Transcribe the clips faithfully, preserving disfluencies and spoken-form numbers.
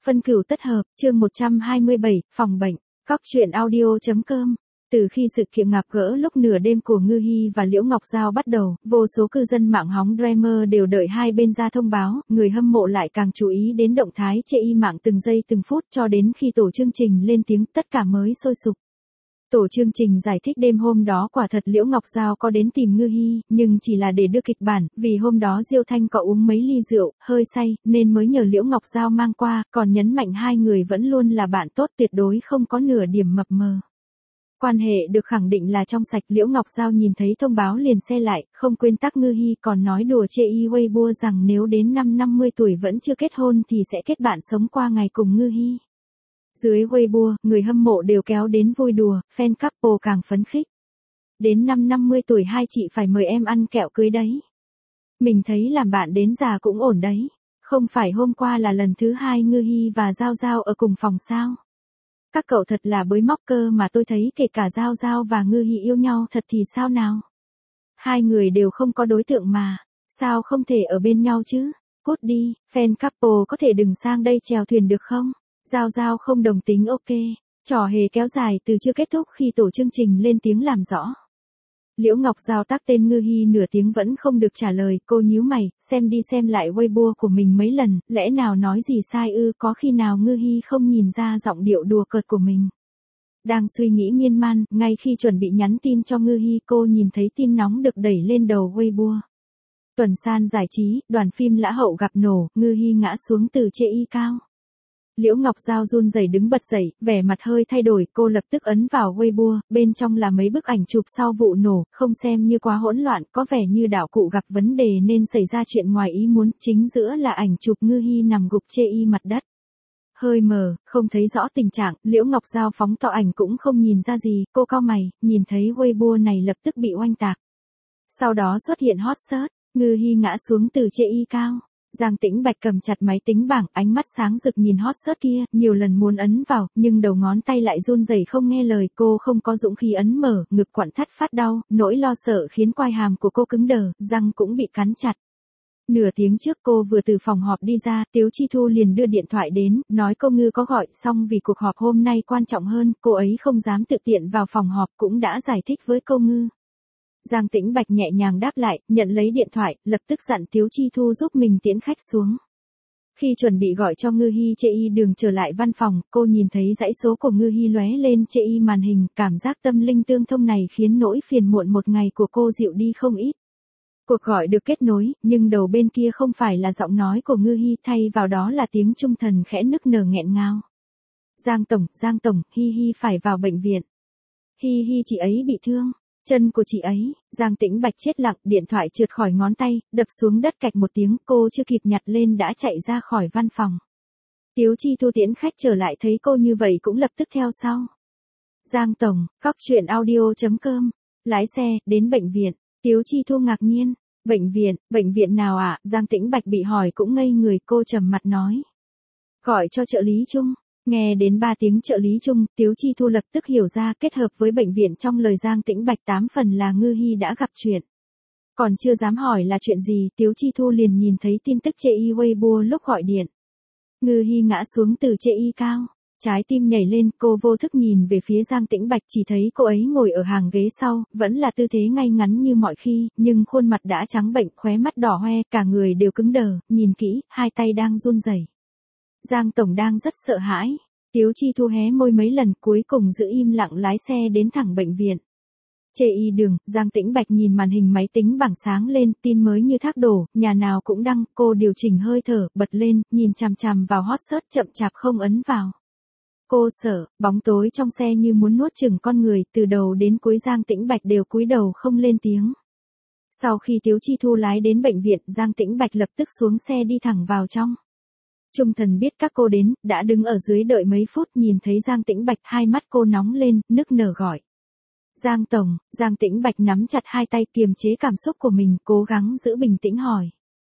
Phân cửu tất hợp, chương một trăm hai mươi bảy, phòng bệnh. Cóc truyện audio.com. Từ khi sự kiện gặp gỡ lúc nửa đêm của Ngư Hi và Liễu Ngọc Giao bắt đầu, vô số cư dân mạng hóng Dreamer đều đợi hai bên ra thông báo, người hâm mộ lại càng chú ý đến động thái chê y mạng từng giây từng phút cho đến khi tổ chương trình lên tiếng tất cả mới sôi sục. Tổ chương trình giải thích đêm hôm đó quả thật Liễu Ngọc Giao có đến tìm Ngư Hi, nhưng chỉ là để đưa kịch bản, vì hôm đó Diêu Thanh có uống mấy ly rượu, hơi say, nên mới nhờ Liễu Ngọc Giao mang qua, còn nhấn mạnh hai người vẫn luôn là bạn tốt tuyệt đối không có nửa điểm mập mờ. Quan hệ được khẳng định là trong sạch. Liễu Ngọc Giao nhìn thấy thông báo liền xe lại, không quên tag Ngư Hi, còn nói đùa chê y Weibo rằng nếu đến năm năm mươi tuổi vẫn chưa kết hôn thì sẽ kết bạn sống qua ngày cùng Ngư Hi. Dưới Weibo, người hâm mộ đều kéo đến vui đùa, fan couple càng phấn khích. Đến năm năm mươi tuổi hai chị phải mời em ăn kẹo cưới đấy. Mình thấy làm bạn đến già cũng ổn đấy. Không phải hôm qua là lần thứ hai Ngư Hi và Giao Giao ở cùng phòng sao? Các cậu thật là bới móc cơ mà, tôi thấy kể cả Giao Giao và Ngư Hi yêu nhau thật thì sao nào? Hai người đều không có đối tượng mà, sao không thể ở bên nhau chứ? Cút đi, fan couple có thể đừng sang đây chèo thuyền được không? Giao Giao không đồng tính ok. Trò hề kéo dài từ chưa kết thúc khi tổ chương trình lên tiếng làm rõ. Liễu Ngọc Giao tag tên Ngư Hi nửa tiếng vẫn không được trả lời, cô nhíu mày, xem đi xem lại Weibo của mình mấy lần, lẽ nào nói gì sai ư? Có khi nào Ngư Hi không nhìn ra giọng điệu đùa cợt của mình? Đang suy nghĩ miên man, ngay khi chuẩn bị nhắn tin cho Ngư Hi, cô nhìn thấy tin nóng được đẩy lên đầu Weibo. Tuần san giải trí, đoàn phim Lã Hậu gặp nổ, Ngư Hi ngã xuống từ chê y cao. Liễu Ngọc Giao run rẩy đứng bật dậy, vẻ mặt hơi thay đổi, cô lập tức ấn vào Weibo, bên trong là mấy bức ảnh chụp sau vụ nổ, không xem như quá hỗn loạn, có vẻ như đạo cụ gặp vấn đề nên xảy ra chuyện ngoài ý muốn, chính giữa là ảnh chụp Ngư Hi nằm gục chê y mặt đất. Hơi mờ, không thấy rõ tình trạng, Liễu Ngọc Giao phóng to ảnh cũng không nhìn ra gì, cô cau mày, nhìn thấy Weibo này lập tức bị oanh tạc. Sau đó xuất hiện hot search, Ngư Hi ngã xuống từ chê y cao. Giang Tĩnh Bạch cầm chặt máy tính bảng, ánh mắt sáng rực nhìn hot search kia, nhiều lần muốn ấn vào, nhưng đầu ngón tay lại run rẩy không nghe lời, cô không có dũng khí ấn mở, ngực quặn thắt phát đau, nỗi lo sợ khiến quai hàm của cô cứng đờ, răng cũng bị cắn chặt. Nửa tiếng trước cô vừa từ phòng họp đi ra, Tiếu Chi Thu liền đưa điện thoại đến, nói cô Ngư có gọi, xong vì cuộc họp hôm nay quan trọng hơn, cô ấy không dám tự tiện vào phòng họp, cũng đã giải thích với cô Ngư. Giang Tĩnh Bạch nhẹ nhàng đáp lại, nhận lấy điện thoại, lập tức dặn Tiếu Chi Thu giúp mình tiễn khách xuống. Khi chuẩn bị gọi cho Ngư Hi chê y đường trở lại văn phòng, cô nhìn thấy dãy số của Ngư Hi lóe lên chê y màn hình, cảm giác tâm linh tương thông này khiến nỗi phiền muộn một ngày của cô dịu đi không ít. Cuộc gọi được kết nối, nhưng đầu bên kia không phải là giọng nói của Ngư Hi, thay vào đó là tiếng trung thần khẽ nức nở nghẹn ngào. Giang Tổng, Giang Tổng, Hi Hi phải vào bệnh viện. Hi Hi chị ấy bị thương. Chân của chị ấy. Giang Tĩnh Bạch chết lặng, điện thoại trượt khỏi ngón tay, đập xuống đất cạch một tiếng, cô chưa kịp nhặt lên đã chạy ra khỏi văn phòng. Tiếu Chi Thu tiễn khách trở lại thấy cô như vậy cũng lập tức theo sau. Giang Tổng, Cóc truyện audio.com. Lái xe, đến bệnh viện. Tiếu Chi Thu ngạc nhiên. Bệnh viện, bệnh viện nào ạ? À? Giang Tĩnh Bạch bị hỏi cũng ngây người, cô trầm mặt nói. Gọi cho trợ lý Trung. Nghe đến ba tiếng trợ lý Trung, Tiếu Chi Thu lập tức hiểu ra, kết hợp với bệnh viện trong lời Giang Tĩnh Bạch tám phần là Ngư Hi đã gặp chuyện. Còn chưa dám hỏi là chuyện gì, Tiếu Chi Thu liền nhìn thấy tin tức chê y Weibo lúc gọi điện. Ngư Hi ngã xuống từ chê y cao. Trái tim nhảy lên, cô vô thức nhìn về phía Giang Tĩnh Bạch, chỉ thấy cô ấy ngồi ở hàng ghế sau, vẫn là tư thế ngay ngắn như mọi khi, nhưng khuôn mặt đã trắng bệnh, khóe mắt đỏ hoe, cả người đều cứng đờ, nhìn kỹ, hai tay đang run rẩy. Giang Tổng đang rất sợ hãi. Tiếu Chi Thu hé môi mấy lần, cuối cùng giữ im lặng lái xe đến thẳng bệnh viện. Chê y đường, Giang Tĩnh Bạch nhìn màn hình máy tính bảng sáng lên, tin mới như thác đổ, nhà nào cũng đăng, cô điều chỉnh hơi thở, bật lên, nhìn chằm chằm vào hot search chậm chạp không ấn vào. Cô sợ, bóng tối trong xe như muốn nuốt chửng con người, từ đầu đến cuối Giang Tĩnh Bạch đều cúi đầu không lên tiếng. Sau khi Tiếu Chi Thu lái đến bệnh viện, Giang Tĩnh Bạch lập tức xuống xe đi thẳng vào trong. Trung thần biết các cô đến, đã đứng ở dưới đợi mấy phút, nhìn thấy Giang Tĩnh Bạch, hai mắt cô nóng lên, nức nở gọi. Giang Tổng, Giang Tĩnh Bạch nắm chặt hai tay kiềm chế cảm xúc của mình, cố gắng giữ bình tĩnh hỏi.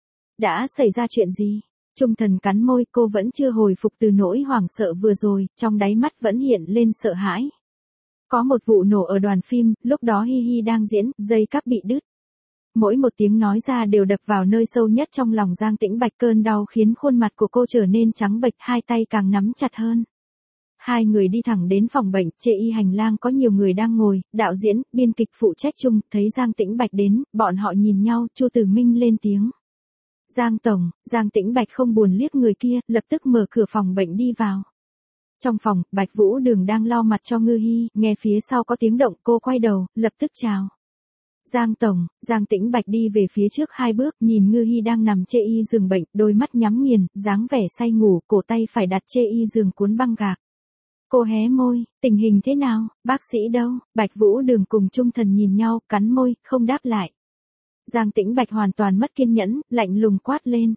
Đã xảy ra chuyện gì? Trung thần cắn môi, cô vẫn chưa hồi phục từ nỗi hoảng sợ vừa rồi, trong đáy mắt vẫn hiện lên sợ hãi. Có một vụ nổ ở đoàn phim, lúc đó Hi Hi đang diễn, dây cáp bị đứt. mỗi một tiếng nói ra đều đập vào nơi sâu nhất trong lòng Giang Tĩnh Bạch, cơn đau khiến khuôn mặt của cô trở nên trắng bệch, hai tay càng nắm chặt hơn. Hai người đi thẳng đến phòng bệnh, chê y hành lang có nhiều người đang ngồi, đạo diễn, biên kịch phụ trách chung, thấy Giang Tĩnh Bạch đến, bọn họ nhìn nhau, Chu Tử Minh lên tiếng. Giang Tổng, Giang Tĩnh Bạch không buồn liếc người kia, lập tức mở cửa phòng bệnh đi vào. Trong phòng, Bạch Vũ Đường đang lau mặt cho Ngư Hi, nghe phía sau có tiếng động, cô quay đầu, lập tức chào. Giang Tổng, Giang Tĩnh Bạch đi về phía trước hai bước, nhìn Ngư Hi đang nằm chê y giường bệnh, đôi mắt nhắm nghiền, dáng vẻ say ngủ, cổ tay phải đặt chê y giường cuốn băng gạc. Cô hé môi, tình hình thế nào, bác sĩ đâu? Bạch Vũ Đường cùng Trung Thần nhìn nhau, cắn môi, không đáp lại. Giang Tĩnh Bạch hoàn toàn mất kiên nhẫn, lạnh lùng quát lên.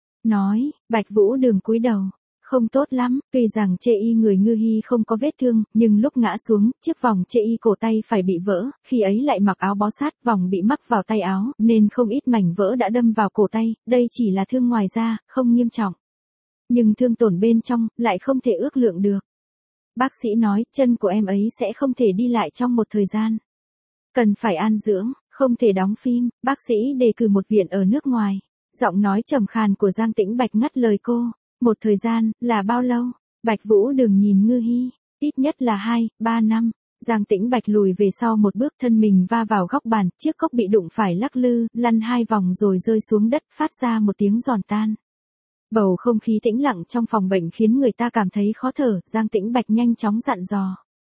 Nói, Bạch Vũ Đường cúi đầu. Không tốt lắm, tuy rằng chê y người Ngư Hi không có vết thương, nhưng lúc ngã xuống, chiếc vòng chê y cổ tay phải bị vỡ, khi ấy lại mặc áo bó sát, vòng bị mắc vào tay áo, nên không ít mảnh vỡ đã đâm vào cổ tay, đây chỉ là thương ngoài da, không nghiêm trọng. Nhưng thương tổn bên trong, lại không thể ước lượng được. Bác sĩ nói, chân của em ấy sẽ không thể đi lại trong một thời gian. Cần phải an dưỡng, không thể đóng phim, bác sĩ đề cử một viện ở nước ngoài. Giọng nói trầm khàn của Giang Tĩnh Bạch ngắt lời cô. Một thời gian, là bao lâu? Bạch Vũ Đường nhìn Ngư Hi, ít nhất là hai, ba năm. Giang Tĩnh Bạch lùi về sau một bước, thân mình va vào góc bàn, chiếc cốc bị đụng phải lắc lư, lăn hai vòng rồi rơi xuống đất, phát ra một tiếng giòn tan. Bầu không khí tĩnh lặng trong phòng bệnh khiến người ta cảm thấy khó thở, Giang Tĩnh Bạch nhanh chóng dặn dò.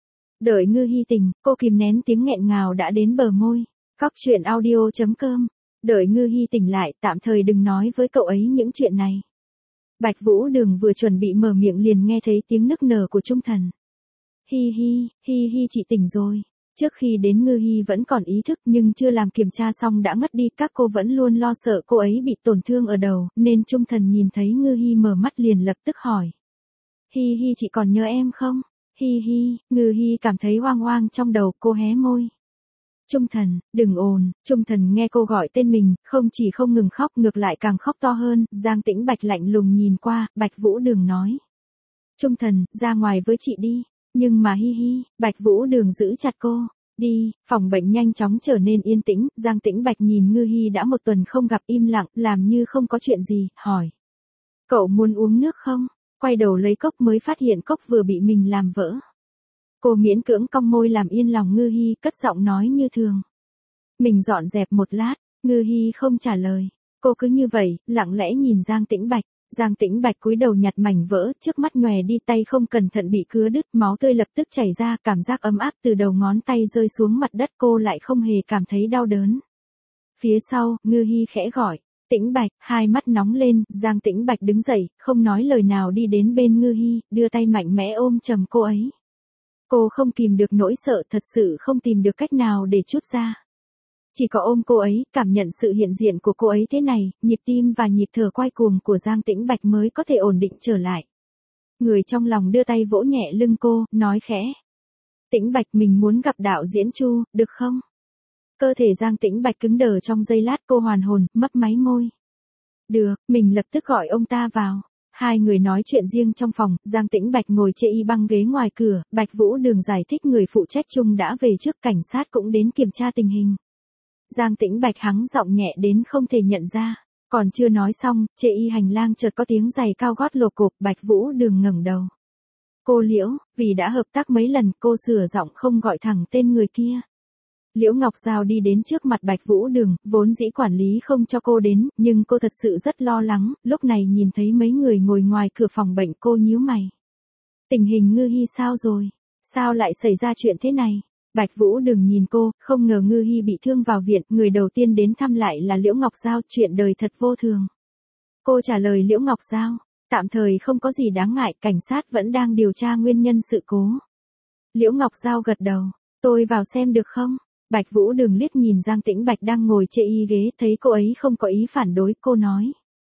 Đợi Ngư Hi tỉnh, cô kìm nén tiếng nghẹn ngào đã đến bờ môi. Cóc truyện audio chấm com. Đợi Ngư Hi tỉnh lại, tạm thời đừng nói với cậu ấy những chuyện này. Bạch Vũ Đường vừa chuẩn bị mở miệng liền nghe thấy tiếng nức nở của Trung Thần. Hi hi, hi hi chị tỉnh rồi. Trước khi đến Ngư Hi vẫn còn ý thức nhưng chưa làm kiểm tra xong đã ngất đi, các cô vẫn luôn lo sợ cô ấy bị tổn thương ở đầu, nên Trung Thần nhìn thấy Ngư Hi mở mắt liền lập tức hỏi. Hi hi chị còn nhớ em không? Hi hi, Ngư Hi cảm thấy hoang hoang trong đầu, cô hé môi. Trung Thần, đừng ồn, Trung Thần nghe cô gọi tên mình, không chỉ không ngừng khóc ngược lại càng khóc to hơn, Giang Tĩnh Bạch lạnh lùng nhìn qua, Bạch Vũ Đường nói. Trung Thần, ra ngoài với chị đi, nhưng mà hi hi, Bạch Vũ Đường giữ chặt cô, đi, phòng bệnh nhanh chóng trở nên yên tĩnh, Giang Tĩnh Bạch nhìn Ngư Hi đã một tuần không gặp im lặng, làm như không có chuyện gì, hỏi. Cậu muốn uống nước không? Quay đầu lấy cốc mới phát hiện cốc vừa bị mình làm vỡ. Cô miễn cưỡng cong môi làm yên lòng Ngư Hi, cất giọng nói như thường. Mình dọn dẹp một lát, Ngư Hi không trả lời. Cô cứ như vậy, lặng lẽ nhìn Giang Tĩnh Bạch. Giang Tĩnh Bạch cúi đầu nhặt mảnh vỡ, trước mắt nhòe đi, tay không cẩn thận bị cứa đứt, máu tươi lập tức chảy ra, cảm giác ấm áp từ đầu ngón tay rơi xuống mặt đất, cô lại không hề cảm thấy đau đớn. Phía sau, Ngư Hi khẽ gọi. Tĩnh Bạch, hai mắt nóng lên, Giang Tĩnh Bạch đứng dậy, không nói lời nào đi đến bên Ngư Hi, đưa tay mạnh mẽ ôm chầm cô ấy. Cô không kìm được nỗi sợ, thật sự không tìm được cách nào để trút ra. Chỉ có ôm cô ấy, cảm nhận sự hiện diện của cô ấy thế này, nhịp tim và nhịp thở quay cuồng của Giang Tĩnh Bạch mới có thể ổn định trở lại. Người trong lòng đưa tay vỗ nhẹ lưng cô, nói khẽ. Tĩnh Bạch, mình muốn gặp đạo diễn Chu, được không? Cơ thể Giang Tĩnh Bạch cứng đờ trong giây lát, cô hoàn hồn, mấp máy môi. Được, mình lập tức gọi ông ta vào. Hai người nói chuyện riêng trong phòng, Giang Tĩnh Bạch ngồi chê y băng ghế ngoài cửa, Bạch Vũ Đường giải thích người phụ trách chung đã về trước, cảnh sát cũng đến kiểm tra tình hình. Giang Tĩnh Bạch hắng giọng nhẹ đến không thể nhận ra, còn chưa nói xong, chê y hành lang chợt có tiếng giày cao gót lộp cộp, Bạch Vũ Đường ngẩng đầu. Cô Liễu, vì đã hợp tác mấy lần, cô sửa giọng không gọi thẳng tên người kia. Liễu Ngọc Giao đi đến trước mặt Bạch Vũ Đường, vốn dĩ quản lý không cho cô đến, nhưng cô thật sự rất lo lắng, lúc này nhìn thấy mấy người ngồi ngoài cửa phòng bệnh cô nhíu mày. Tình hình Ngư Hi sao rồi? Sao lại xảy ra chuyện thế này? Bạch Vũ Đường nhìn cô, không ngờ Ngư Hi bị thương vào viện, người đầu tiên đến thăm lại là Liễu Ngọc Giao, chuyện đời thật vô thường. Cô trả lời Liễu Ngọc Giao, tạm thời không có gì đáng ngại, cảnh sát vẫn đang điều tra nguyên nhân sự cố. Liễu Ngọc Giao gật đầu, tôi vào xem được không? Bạch Vũ Đường liếc nhìn Giang Tĩnh Bạch đang ngồi chê y ghế, thấy cô ấy không có ý phản đối, cô nói.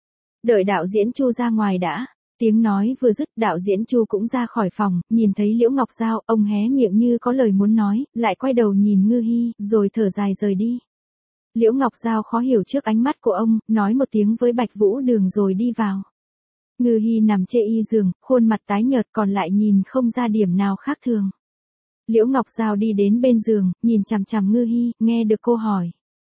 Đợi đạo diễn Chu ra ngoài đã. Tiếng nói vừa dứt, đạo diễn Chu cũng ra khỏi phòng, nhìn thấy Liễu Ngọc Giao, ông hé miệng như có lời muốn nói, lại quay đầu nhìn Ngư Hi, rồi thở dài rời đi. Liễu Ngọc Giao khó hiểu trước ánh mắt của ông, nói một tiếng với Bạch Vũ Đường rồi đi vào. Ngư Hi nằm chê y giường, khuôn mặt tái nhợt còn lại nhìn không ra điểm nào khác thường. Liễu Ngọc Giao đi đến bên giường, nhìn chằm chằm Ngư Hi, nghe được cô hỏi.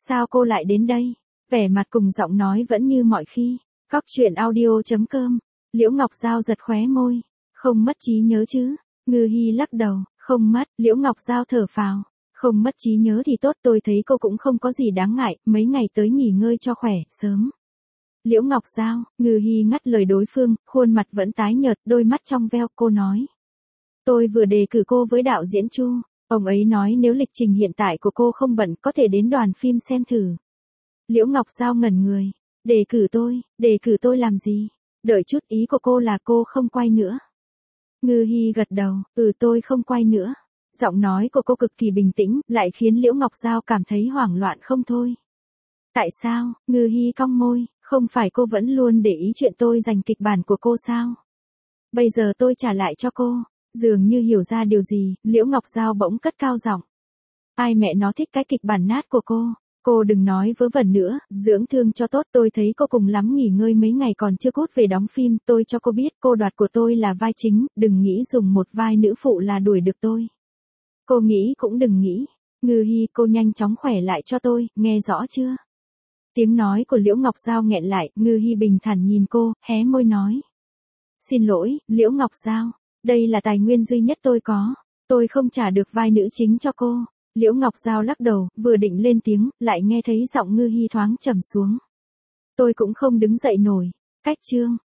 Sao cô lại đến đây? Vẻ mặt cùng giọng nói vẫn như mọi khi. Cóc truyện audio.com. Liễu Ngọc Giao giật khóe môi. Không mất trí nhớ chứ? Ngư Hi lắc đầu. Không mất. Liễu Ngọc Giao thở phào. Không mất trí nhớ thì tốt, tôi thấy cô cũng không có gì đáng ngại, mấy ngày tới nghỉ ngơi cho khỏe, sớm. Liễu Ngọc Giao, Ngư Hi ngắt lời đối phương, khuôn mặt vẫn tái nhợt, đôi mắt trong veo, cô nói. Tôi vừa đề cử cô với đạo diễn Chu, ông ấy nói nếu lịch trình hiện tại của cô không bận có thể đến đoàn phim xem thử. Liễu Ngọc Giao ngẩn người. Đề cử tôi, đề cử tôi làm gì? Đợi chút, ý của cô là cô không quay nữa. Ngư Hi gật đầu, ừ tôi không quay nữa. Giọng nói của cô cực kỳ bình tĩnh, lại khiến Liễu Ngọc Giao cảm thấy hoảng loạn không thôi. Tại sao? Ngư Hi cong môi, không phải cô vẫn luôn để ý chuyện tôi dành kịch bản của cô sao? Bây giờ tôi trả lại cho cô. Dường như hiểu ra điều gì, Liễu Ngọc Giao bỗng cất cao giọng. Ai mẹ nó thích cái kịch bản nát của cô? Cô đừng nói vớ vẩn nữa, dưỡng thương cho tốt, tôi thấy cô cùng lắm nghỉ ngơi mấy ngày còn chưa cút về đóng phim, tôi cho cô biết cô đoạt của tôi là vai chính, đừng nghĩ dùng một vai nữ phụ là đuổi được tôi. Cô nghĩ cũng đừng nghĩ. Ngư Hi, cô nhanh chóng khỏe lại cho tôi, nghe rõ chưa? Tiếng nói của Liễu Ngọc Giao nghẹn lại, Ngư Hi bình thản nhìn cô, hé môi nói. Xin lỗi, Liễu Ngọc Giao, đây là tài nguyên duy nhất tôi có, tôi không trả được vai nữ chính cho cô. Liễu Ngọc Giao lắc đầu, vừa định lên tiếng, lại nghe thấy giọng Ngư Hi thoáng trầm xuống. Tôi cũng không đứng dậy nổi. Cách chương.